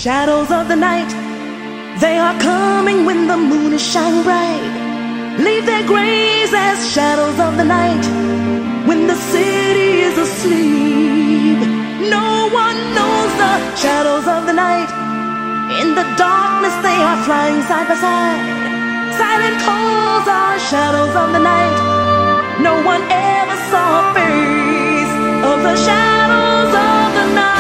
Shadows of the night, they are coming when the moon is shining bright. Leave their graves as shadows of the night when the city is asleep. No one knows the shadows of the night. In the darkness they are flying side by side. Silent calls are shadows of the night. No one ever saw a face of the shadows of the night.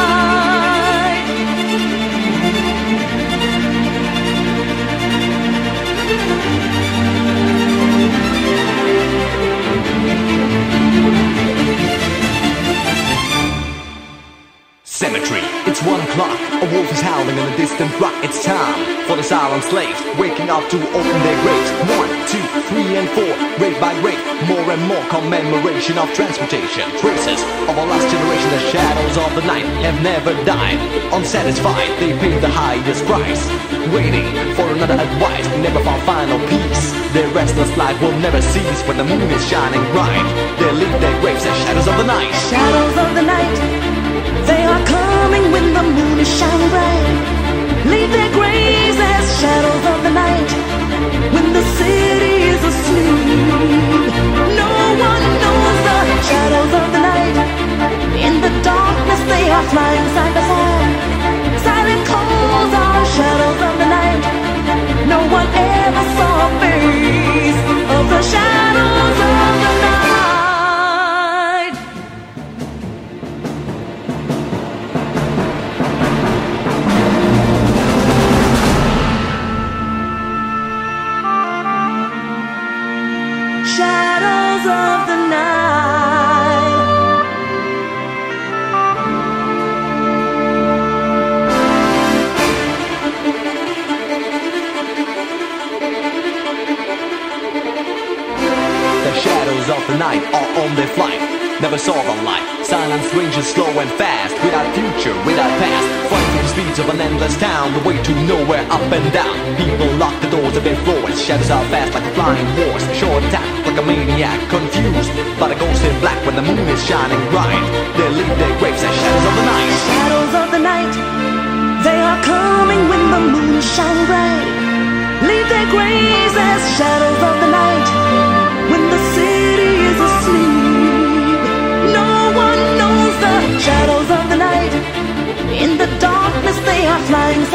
Cemetery, it's 1 o'clock. A wolf is howling in a distant rock. It's time for the silent slaves waking up to open their graves. 1, 2, 3, and 4, grave by grave, more and more commemoration of transportation. Traces of our last generation, the shadows of the night have never died. Unsatisfied, they pay the highest price, waiting for another advice, never found final peace. Their restless life will never cease when the moon is shining bright. They leave their graves as shadows of the night. Shadows of the night, they are coming when the moon is shining bright. Leave their graves as shadows of the night when the city is asleep. No one knows the shadows of the night. In the darkness they are flying side by side. Silent calls are shadows of the night. No one ever saw a face of the shadows of the night. Shadows of the night. The shadows of the night are on their flight, never saw the light. Silent strangers, slow and fast, without future, without past. Flying through the streets of an endless town, the way to nowhere, up and down. People lock the doors of their floors. Shadows are fast like a flying horse, short attack like a maniac, confused by the ghost in black when the moon is shining bright. They leave their graves as shadows of the night. Shadows of the night, they are coming when the moon is shining bright. Leave their graves as shadows of the night when the city is asleep. No one knows the shadows of the night. In the darkness they are flying